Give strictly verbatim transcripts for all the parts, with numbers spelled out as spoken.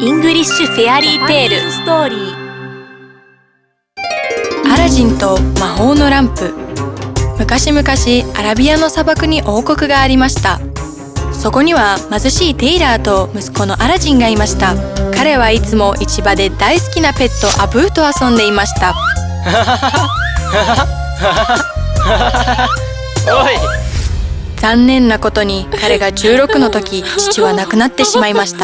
イングリッシュフェアリーテールストーリー。 アラジンと魔法のランプ。昔々アラビアの砂漠に王国がありました。そこには貧しいテイラーと息子のアラジンがいました。彼はいつも市場で大好きなペットアブーと遊んでいました。 おい、 残念なことに彼がじゅうろくの時、父は亡くなってしまいました。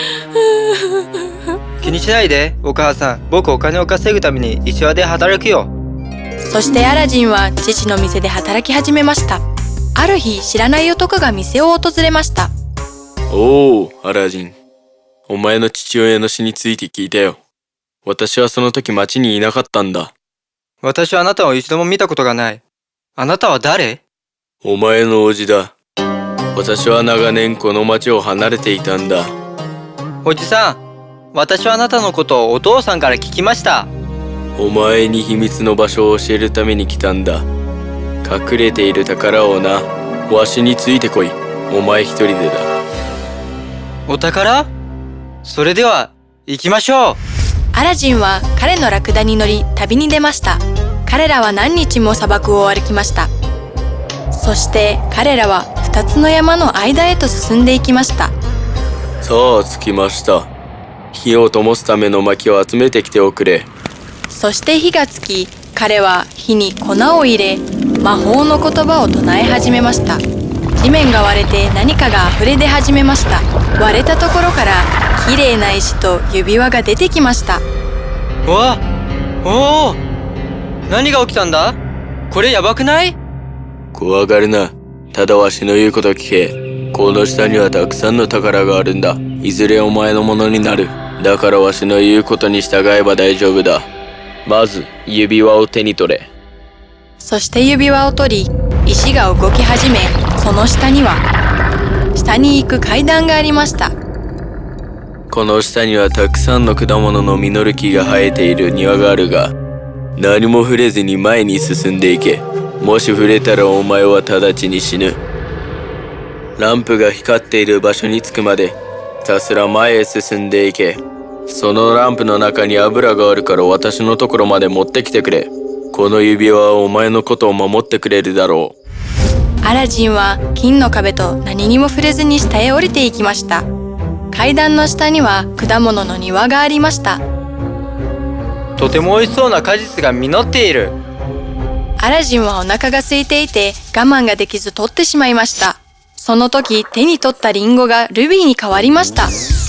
気にしないでお母さん、僕お金を稼ぐために市場で働くよ。 そしてアラジンは父の店で働き始めました。ある日、知らない男が店を訪れました。 おお、アラジン。お前の父親の死について聞いたよ。私はその時町にいなかったんだ。 私はあなたを一度も見たことがない。あなたは誰？ お前の叔父だ。私は長年この町を離れていたんだ。 おじさん、私はあなたのことをお父さんから聞きました。 お前に秘密の場所を教えるために来たんだ。隠れている宝をな、わしについてこい。お前一人でだ。 お宝？それでは行きましょう。 アラジンは彼のラクダに乗り旅に出ました。彼らは何日も砂漠を歩きました。そして彼らは二つの山の間へと進んでいきました。 さあ着きました。火を灯すための薪を集めてきておくれ。 そして火がつき、彼は火に粉を入れ、魔法の言葉を唱え始めました。地面が割れて何かが溢れ出始めました。割れたところから綺麗な石と指輪が出てきました。 わおお、何が起きたんだ？これやばくない？ 怖がるな。ただわしの言うこと聞け。この下にはたくさんの宝があるんだ。いずれお前のものになる。だからわしの言うことに従えば大丈夫だ。まず指輪を手に取れ。 そして指輪を取り、石が動き始め、その下には下に行く階段がありました。 この下にはたくさんの果物の実る木が生えている庭があるが、何も触れずに前に進んでいけ。もし触れたらお前は直ちに死ぬ。ランプが光っている場所に着くまでひたすら前へ進んでいけ。そのランプの中に油があるから私のところまで持ってきてくれ。この指輪はお前のことを守ってくれるだろう。アラジンは金の壁と何にも触れずに下へ降りていきました。階段の下には果物の庭がありました。 とても美味しそうな果実が実っている。 アラジンはお腹が空いていて我慢ができず取ってしまいました。その時手に取ったリンゴがルビーに変わりました。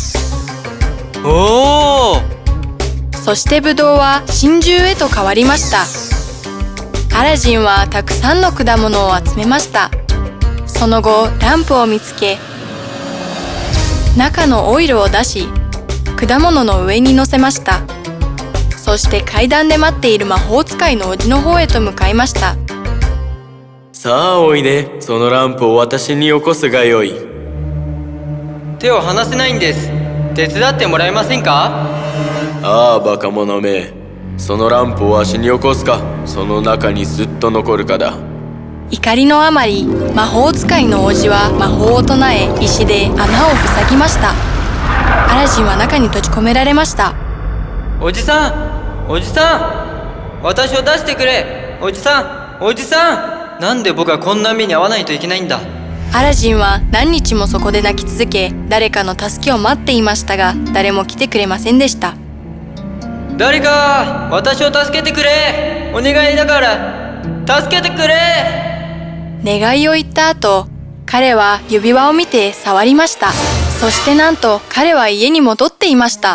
おお。 そしてブドウは真珠へと変わりました。アラジンはたくさんの果物を集めました。その後ランプを見つけ、中のオイルを出し、果物の上に乗せました。そして階段で待っている魔法使いの叔父の方へと向かいました。 さあおいで、そのランプを私によこすがよい。 手を離せないんです。手伝ってもらえませんか？ ああバカ者め、そのランプをわしによこすか、その中にずっと残るかだ。 怒りのあまり、魔法使いの叔父は魔法を唱え、石で穴を塞ぎました。アラジンは中に閉じ込められました。 おじさん、おじさん、私を出してくれ。おじさん、おじさん、なんで僕はこんな目に遭わないといけないんだ。 アラジンは何日もそこで泣き続け、誰かの助けを待っていましたが、誰も来てくれませんでした。 誰か私を助けてくれ。お願いだから助けてくれ。 願いを言った後、彼は指輪を見て触りました。そしてなんと彼は家に戻っていました。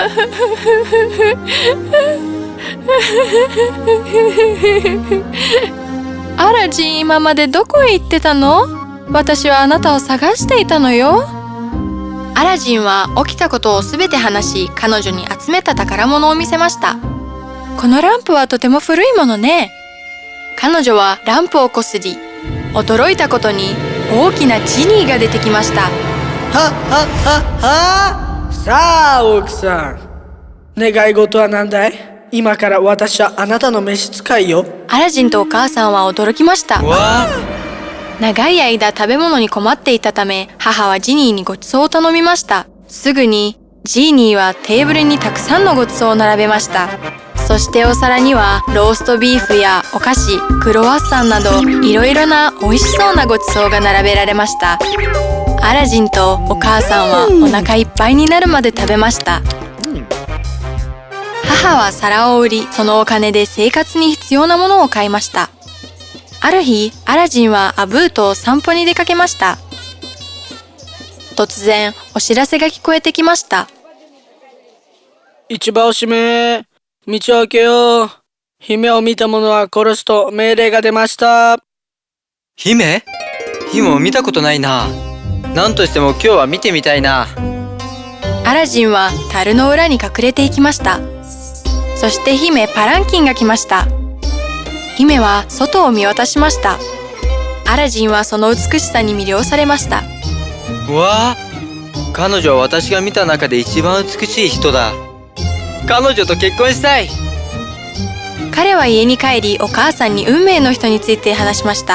アラジン、今までどこへ行ってたの？私はあなたを探していたのよ。アラジンは起きたことをすべて話し、彼女に集めた宝物を見せました。このランプはとても古いものね。彼女はランプをこすり、驚いたことに大きなジニーが出てきました。 はははは。さあ奥さん、願い事は何だい？今から私はあなたの召使いよ。 アラジンとお母さんは驚きました。 わ長い間食べ物に困っていたため、母はジニーにごちそうを頼みました。すぐにジーニーはテーブルにたくさんのごちそうを並べました。そしてお皿にはローストビーフやお菓子、クロワッサンなどいろいろな美味しそうなごちそうが並べられました。アラジンとお母さんはお腹いっぱいになるまで食べました。母は皿を売り、そのお金で生活に必要なものを買いました。ある日、アラジンはアブーと散歩に出かけました。突然、お知らせが聞こえてきました。 市場を閉め、道を開けよう。姫を見た者は殺すと命令が出ました。 姫？姫を見たことないな。何としても今日は見てみたいな。 アラジンは樽の裏に隠れていきました。そして姫パランキンが来ました。姫は外を見渡しました。アラジンはその美しさに魅了されました。 うわあ、彼女は私が見た中で一番美しい人だ。彼女と結婚したい。 彼は家に帰り、お母さんに運命の人について話しました。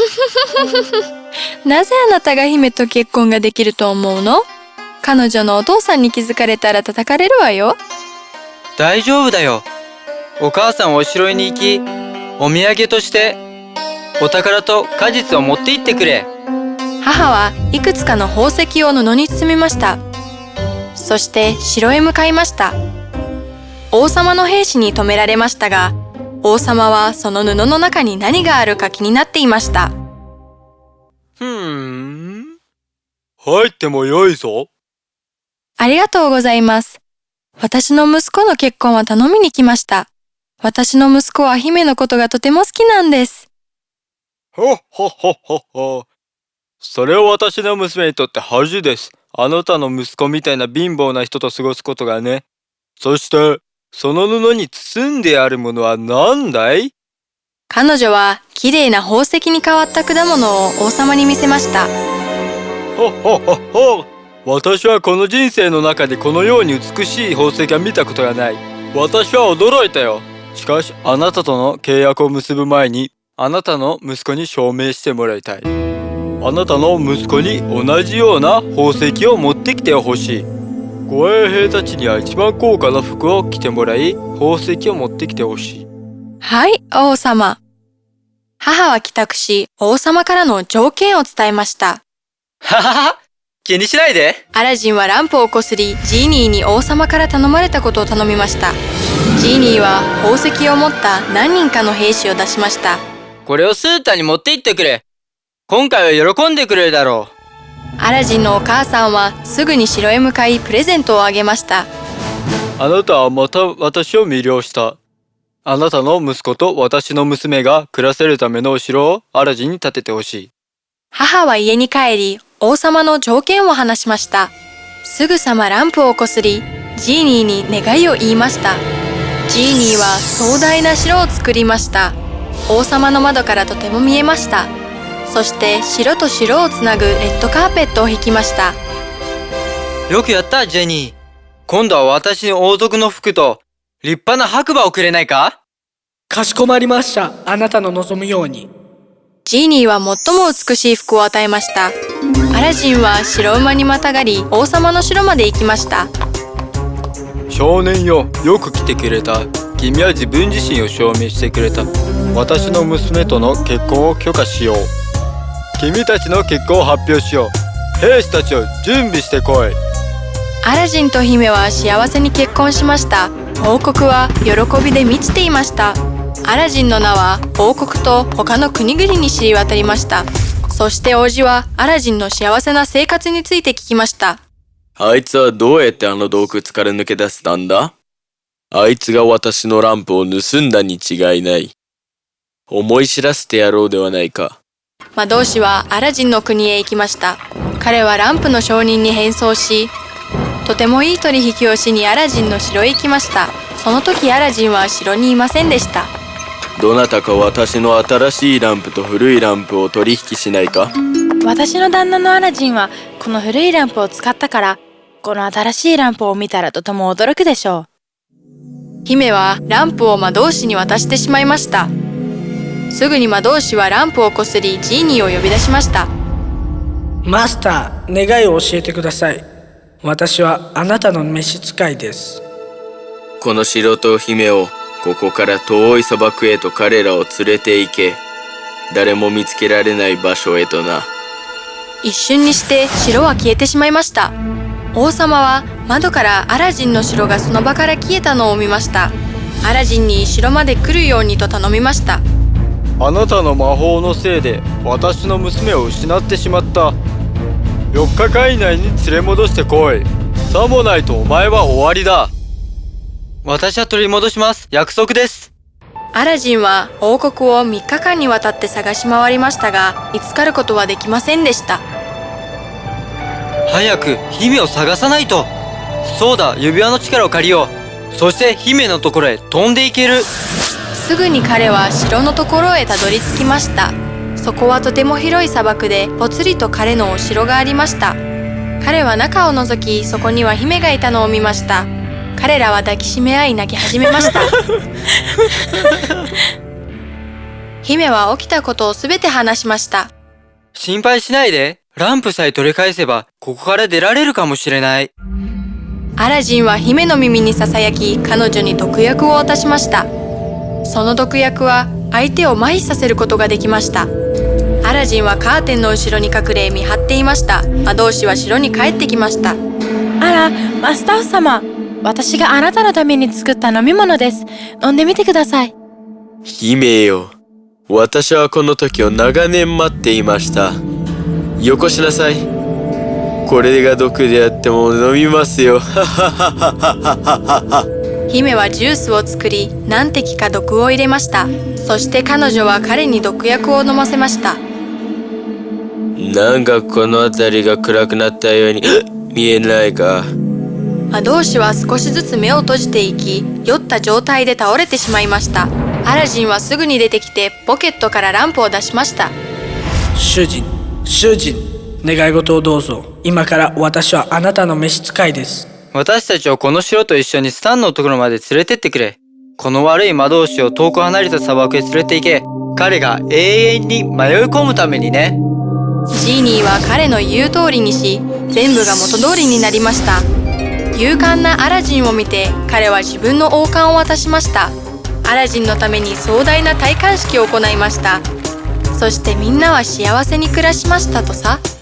なぜあなたが姫と結婚ができると思うの？彼女のお父さんに気づかれたら叩かれるわよ。 大丈夫だよ。お母さんはお城に行き、お土産としてお宝と果実を持って行ってくれ。 母はいくつかの宝石を布に包みました。そして城へ向かいました。王様の兵士に止められましたが、王様はその布の中に何があるか気になっていました。 ふーん。入ってもよいぞ。 ありがとうございます。私の息子の結婚は頼みに来ました。私の息子は姫のことがとても好きなんです。 ほっほっほっほっほ。それは私の娘にとって恥です。あなたの息子みたいな貧乏な人と過ごすことがね。そして、その布に包んであるものは何だい？ 彼女は綺麗な宝石に変わった果物を王様に見せました。 ほっほっほっほ。私はこの人生の中でこのように美しい宝石は見たことがない。私は驚いたよ。しかし、あなたとの契約を結ぶ前に、あなたの息子に証明してもらいたい。あなたの息子に同じような宝石を持ってきてほしい。護衛兵たちには一番高価な服を着てもらい、宝石を持ってきてほしい。 はい、王様。母は帰宅し、王様からの条件を伝えました。 ははは、気にしないで。 アラジンはランプをこすり、ジーニーに王様から頼まれたことを頼みました。ジーニーは宝石を持った何人かの兵士を出しました。 これをスーターに持って行ってくれ。今回は喜んでくれるだろう。 アラジンのお母さんはすぐに城へ向かいプレゼントをあげました。 あなたはまた私を魅了した。あなたの息子と私の娘が暮らせるためのお城をアラジンに建ててほしい。 母は家に帰り、王様の条件を話しました。すぐさまランプをこすり、ジーニーに願いを言いました。ジーニーは壮大な城を作りました。王様の窓からとても見えました。そして城と城をつなぐレッドカーペットを引きました。 よくやった、ジェニー。今度は私に王族の服と立派な白馬をくれないか？ かしこまりました。あなたの望むように。 ジーニーは最も美しい服を与えました。アラジンは白馬にまたがり、王様の城まで行きました。 少年よ、よく来てくれた。君は自分自身を証明してくれた。私の娘との結婚を許可しよう。君たちの結婚を発表しよう。兵士たちを準備してこい。 アラジンと姫は幸せに結婚しました。王国は喜びで満ちていました。アラジンの名は王国と他の国々に知り渡りました。そして王子はアラジンの幸せな生活について聞きました。 あいつはどうやってあの洞窟から抜け出せたんだ？あいつが私のランプを盗んだに違いない。思い知らせてやろうではないか。 魔導士はアラジンの国へ行きました。彼はランプの証人に変装し、とてもいい取引をしにアラジンの城へ行きました。その時アラジンは城にいませんでした。 どなたか私の新しいランプと古いランプを取引しないか？ 私の旦那のアラジンはこの古いランプを使ったから、この新しいランプを見たらとても驚くでしょう。 姫はランプを魔導士に渡してしまいました。すぐに魔導士はランプをこすりジーニーを呼び出しました。 マスター、願いを教えてください。 私はあなたの召使いです。 この城と姫をここから遠い砂漠へと彼らを連れて行け。誰も見つけられない場所へとな。 一瞬にして城は消えてしまいました。王様は窓からアラジンの城がその場から消えたのを見ました。アラジンに城まで来るようにと頼みました。 あなたの魔法のせいで私の娘を失ってしまった。よっかかん以内に連れ戻してこい。さもないとお前は終わりだ。 私は取り戻します。約束です。 アラジンは王国をみっかかんにわたって探し回りましたが、見つかることはできませんでした。 早く姫を探さないと。そうだ、指輪の力を借りよう。そして姫のところへ飛んでいける。 すぐに彼は城のところへたどり着きました。そこはとても広い砂漠で、ぽつりと彼のお城がありました。彼は中を覗き、そこには姫がいたのを見ました。彼らは抱きしめ合い泣き始めました。姫は起きたことをすべて話しました。 心配しないで。ランプさえ取り返せばここから出られるかもしれない。 アラジンは姫の耳にささやき、彼女に毒薬を渡しました。その毒薬は相手を麻痺させることができました。アラジンはカーテンの後ろに隠れ見張っていました。魔導士は城に帰ってきました。 あら、マスター様。私があなたのために作った飲み物です。飲んでみてください。 姫よ、私はこの時を長年待っていました。よこしなさい。これが毒であっても飲みますよ。 姫はジュースを作り、何滴か毒を入れました。そして彼女は彼に毒薬を飲ませました。 なんかこの辺りが暗くなったように見えないか。 魔導士は少しずつ目を閉じていき、酔った状態で倒れてしまいました。アラジンはすぐに出てきてポケットからランプを出しました。 主人、主人、願い事をどうぞ。今から私はあなたの召使いです。 私たちをこの城と一緒にスタンのところまで連れてってくれ。この悪い魔導士を遠く離れた砂漠へ連れて行け。彼が永遠に迷い込むためにね。 ジーニーは彼の言う通りにし、全部が元通りになりました。勇敢なアラジンを見て、彼は自分の王冠を渡しました。アラジンのために壮大な戴冠式を行いました。そしてみんなは幸せに暮らしましたとさ。